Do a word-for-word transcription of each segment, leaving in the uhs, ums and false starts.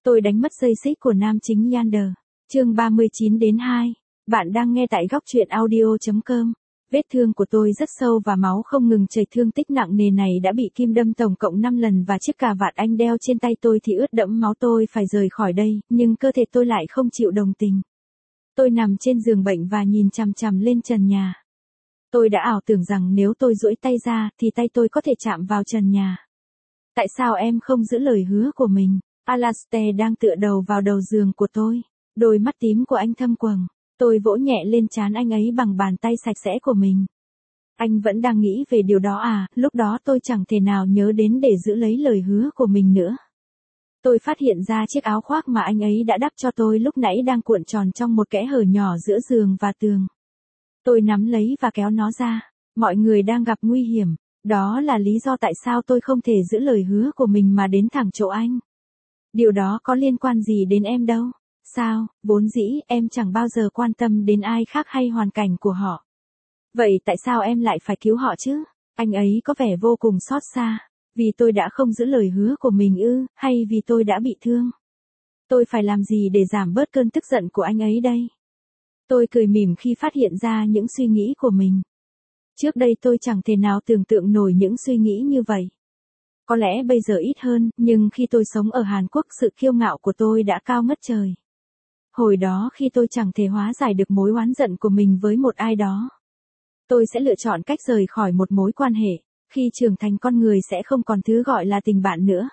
Tôi đánh mất dây xích của nam chính Yander. Chương ba mươi chín đến hai. Bạn đang nghe tại góc truyện audio chấm com. Vết thương của tôi rất sâu và máu không ngừng chảy, thương tích nặng nề này đã bị kim đâm tổng cộng năm lần và chiếc cà vạt anh đeo trên tay tôi thì ướt đẫm máu. Tôi phải rời khỏi đây, nhưng cơ thể tôi lại không chịu đồng tình. Tôi nằm trên giường bệnh và nhìn chằm chằm lên trần nhà. Tôi đã ảo tưởng rằng nếu tôi duỗi tay ra thì tay tôi có thể chạm vào trần nhà. Tại sao em không giữ lời hứa của mình? Alastair đang tựa đầu vào đầu giường của tôi. Đôi mắt tím của anh thâm quầng. Tôi vỗ nhẹ lên trán anh ấy bằng bàn tay sạch sẽ của mình. Anh vẫn đang nghĩ về điều đó à? Lúc đó tôi chẳng thể nào nhớ đến để giữ lấy lời hứa của mình nữa. Tôi phát hiện ra chiếc áo khoác mà anh ấy đã đắp cho tôi lúc nãy đang cuộn tròn trong một kẽ hở nhỏ giữa giường và tường. Tôi nắm lấy và kéo nó ra. Mọi người đang gặp nguy hiểm. Đó là lý do tại sao tôi không thể giữ lời hứa của mình mà đến thẳng chỗ anh. Điều đó có liên quan gì đến em đâu. Sao, vốn dĩ em chẳng bao giờ quan tâm đến ai khác hay hoàn cảnh của họ. Vậy tại sao em lại phải cứu họ chứ? Anh ấy có vẻ vô cùng xót xa. Vì tôi đã không giữ lời hứa của mình ư, hay vì tôi đã bị thương? Tôi phải làm gì để giảm bớt cơn tức giận của anh ấy đây? Tôi cười mỉm khi phát hiện ra những suy nghĩ của mình. Trước đây tôi chẳng thể nào tưởng tượng nổi những suy nghĩ như vậy. Có lẽ bây giờ ít hơn, nhưng khi tôi sống ở Hàn Quốc sự kiêu ngạo của tôi đã cao ngất trời. Hồi đó khi tôi chẳng thể hóa giải được mối oán giận của mình với một ai đó, tôi sẽ lựa chọn cách rời khỏi một mối quan hệ. Khi trưởng thành con người sẽ không còn thứ gọi là tình bạn nữa.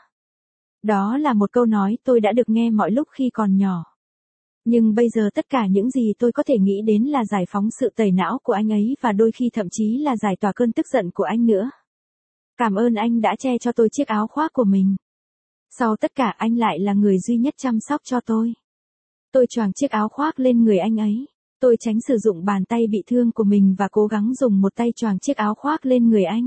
Đó là một câu nói tôi đã được nghe mọi lúc khi còn nhỏ. Nhưng bây giờ tất cả những gì tôi có thể nghĩ đến là giải phóng sự tẩy não của anh ấy và đôi khi thậm chí là giải tỏa cơn tức giận của anh nữa. Cảm ơn anh đã che cho tôi chiếc áo khoác của mình. Sau tất cả anh lại là người duy nhất chăm sóc cho tôi. Tôi choàng chiếc áo khoác lên người anh ấy. Tôi tránh sử dụng bàn tay bị thương của mình và cố gắng dùng một tay choàng chiếc áo khoác lên người anh.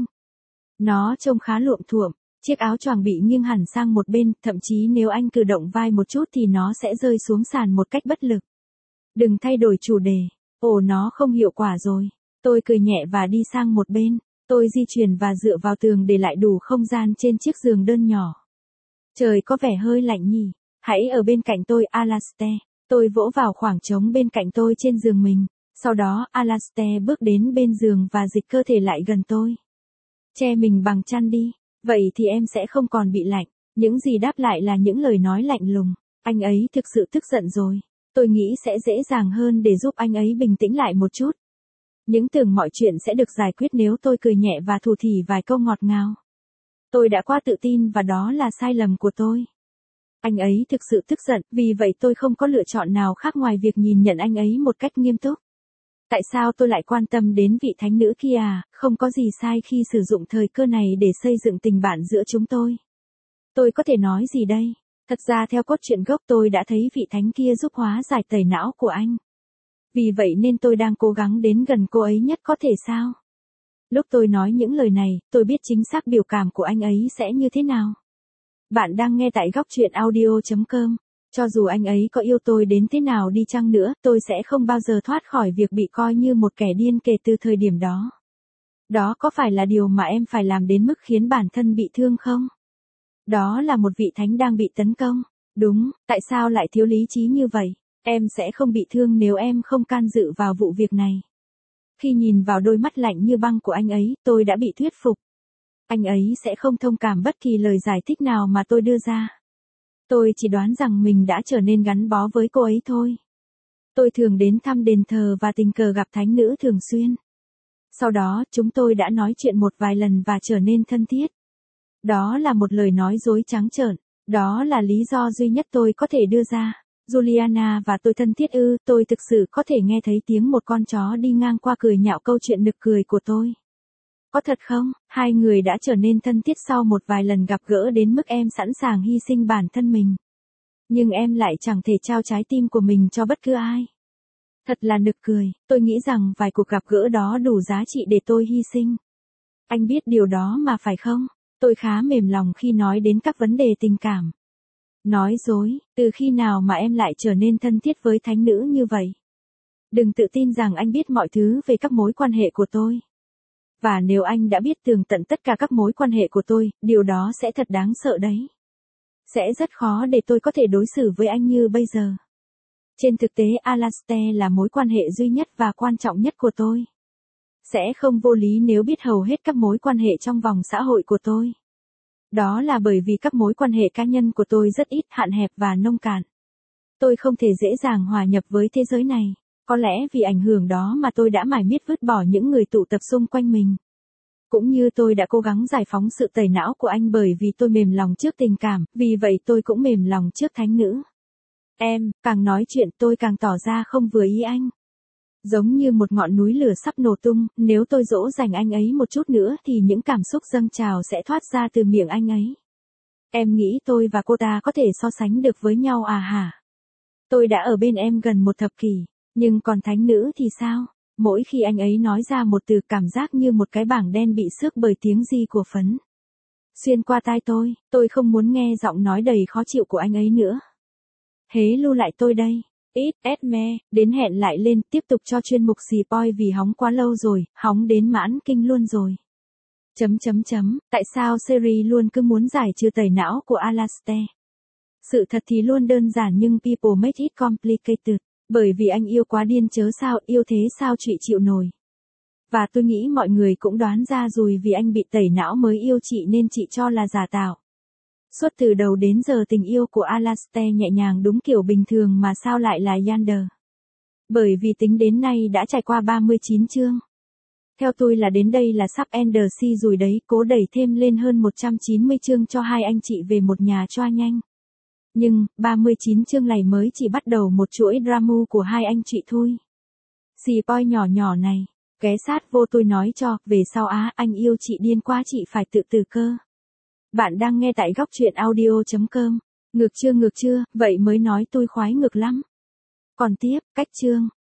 Nó trông khá luộm thuộm, chiếc áo choàng bị nghiêng hẳn sang một bên, thậm chí nếu anh cử động vai một chút thì nó sẽ rơi xuống sàn một cách bất lực. Đừng thay đổi chủ đề. Ồ, nó không hiệu quả rồi. Tôi cười nhẹ và đi sang một bên. Tôi di chuyển và dựa vào tường để lại đủ không gian trên chiếc giường đơn nhỏ. Trời có vẻ hơi lạnh nhỉ. Hãy ở bên cạnh tôi, Alastair. Tôi vỗ vào khoảng trống bên cạnh tôi trên giường mình. Sau đó, Alastair bước đến bên giường và dịch cơ thể lại gần tôi. Che mình bằng chăn đi. Vậy thì em sẽ không còn bị lạnh. Những gì đáp lại là những lời nói lạnh lùng. Anh ấy thực sự tức giận rồi. Tôi nghĩ sẽ dễ dàng hơn để giúp anh ấy bình tĩnh lại một chút. Những tưởng mọi chuyện sẽ được giải quyết nếu tôi cười nhẹ và thủ thỉ vài câu ngọt ngào. Tôi đã quá tự tin và đó là sai lầm của tôi. Anh ấy thực sự tức giận, vì vậy tôi không có lựa chọn nào khác ngoài việc nhìn nhận anh ấy một cách nghiêm túc. Tại sao tôi lại quan tâm đến vị thánh nữ kia à? Không có gì sai khi sử dụng thời cơ này để xây dựng tình bạn giữa chúng tôi. Tôi có thể nói gì đây? Thật ra theo cốt truyện gốc tôi đã thấy vị thánh kia giúp hóa giải tẩy não của anh. Vì vậy nên tôi đang cố gắng đến gần cô ấy nhất có thể sao? Lúc tôi nói những lời này, tôi biết chính xác biểu cảm của anh ấy sẽ như thế nào. Bạn đang nghe tại góc truyện audio chấm com. Cho dù anh ấy có yêu tôi đến thế nào đi chăng nữa, tôi sẽ không bao giờ thoát khỏi việc bị coi như một kẻ điên kể từ thời điểm đó. Đó có phải là điều mà em phải làm đến mức khiến bản thân bị thương không? Đó là một vị thánh đang bị tấn công. Đúng, tại sao lại thiếu lý trí như vậy? Em sẽ không bị thương nếu em không can dự vào vụ việc này. Khi nhìn vào đôi mắt lạnh như băng của anh ấy, tôi đã bị thuyết phục. Anh ấy sẽ không thông cảm bất kỳ lời giải thích nào mà tôi đưa ra. Tôi chỉ đoán rằng mình đã trở nên gắn bó với cô ấy thôi. Tôi thường đến thăm đền thờ và tình cờ gặp thánh nữ thường xuyên. Sau đó, chúng tôi đã nói chuyện một vài lần và trở nên thân thiết. Đó là một lời nói dối trắng trợn. Đó là lý do duy nhất tôi có thể đưa ra. Juliana và tôi thân thiết ư? Tôi thực sự có thể nghe thấy tiếng một con chó đi ngang qua cười nhạo câu chuyện nực cười của tôi. Có thật không? Hai người đã trở nên thân thiết sau một vài lần gặp gỡ đến mức em sẵn sàng hy sinh bản thân mình. Nhưng em lại chẳng thể trao trái tim của mình cho bất cứ ai. Thật là nực cười, tôi nghĩ rằng vài cuộc gặp gỡ đó đủ giá trị để tôi hy sinh. Anh biết điều đó mà phải không? Tôi khá mềm lòng khi nói đến các vấn đề tình cảm. Nói dối, từ khi nào mà em lại trở nên thân thiết với thánh nữ như vậy? Đừng tự tin rằng anh biết mọi thứ về các mối quan hệ của tôi. Và nếu anh đã biết tường tận tất cả các mối quan hệ của tôi, điều đó sẽ thật đáng sợ đấy. Sẽ rất khó để tôi có thể đối xử với anh như bây giờ. Trên thực tế Alastair là mối quan hệ duy nhất và quan trọng nhất của tôi. Sẽ không vô lý nếu biết hầu hết các mối quan hệ trong vòng xã hội của tôi. Đó là bởi vì các mối quan hệ cá nhân của tôi rất ít, hạn hẹp và nông cạn. Tôi không thể dễ dàng hòa nhập với thế giới này. Có lẽ vì ảnh hưởng đó mà tôi đã mải miết vứt bỏ những người tụ tập xung quanh mình. Cũng như tôi đã cố gắng giải phóng sự tẩy não của anh bởi vì tôi mềm lòng trước tình cảm, vì vậy tôi cũng mềm lòng trước thánh nữ. Em, càng nói chuyện tôi càng tỏ ra không vừa ý anh. Giống như một ngọn núi lửa sắp nổ tung, nếu tôi dỗ dành anh ấy một chút nữa thì những cảm xúc dâng trào sẽ thoát ra từ miệng anh ấy. Em nghĩ tôi và cô ta có thể so sánh được với nhau à hả? Tôi đã ở bên em gần một thập kỷ, nhưng còn thánh nữ thì sao? Mỗi khi anh ấy nói ra một từ, cảm giác như một cái bảng đen bị xước bởi tiếng di của phấn. Xuyên qua tai tôi, tôi không muốn nghe giọng nói đầy khó chịu của anh ấy nữa. Hế lưu lại tôi đây. Ít Esme, đến hẹn lại lên, tiếp tục cho chuyên mục xì poi vì hóng quá lâu rồi, hóng đến mãn kinh luôn rồi. Chấm chấm chấm, tại sao series luôn cứ muốn giải trừ tẩy não của Alastair? Sự thật thì luôn đơn giản nhưng people make it complicated, bởi vì anh yêu quá điên chớ sao, yêu thế sao chị chịu nổi. Và tôi nghĩ mọi người cũng đoán ra rồi vì anh bị tẩy não mới yêu chị nên chị cho là giả tạo. Suốt từ đầu đến giờ tình yêu của Alastair nhẹ nhàng đúng kiểu bình thường mà sao lại là Yander. Bởi vì tính đến nay đã trải qua ba mươi chín chương. Theo tôi là đến đây là sắp end si rồi đấy, cố đẩy thêm lên hơn một trăm chín mươi chương cho hai anh chị về một nhà choa nhanh. Nhưng, ba mươi chín chương này mới chỉ bắt đầu một chuỗi drama của hai anh chị thôi. Xì poi nhỏ nhỏ này, ghé sát vô tôi nói cho, về sau á, anh yêu chị điên quá chị phải tự tử cơ. Bạn đang nghe tại góc truyện audio chấm com. Ngược chưa ngược chưa, vậy mới nói tôi khoái ngược lắm. Còn tiếp, cách chương.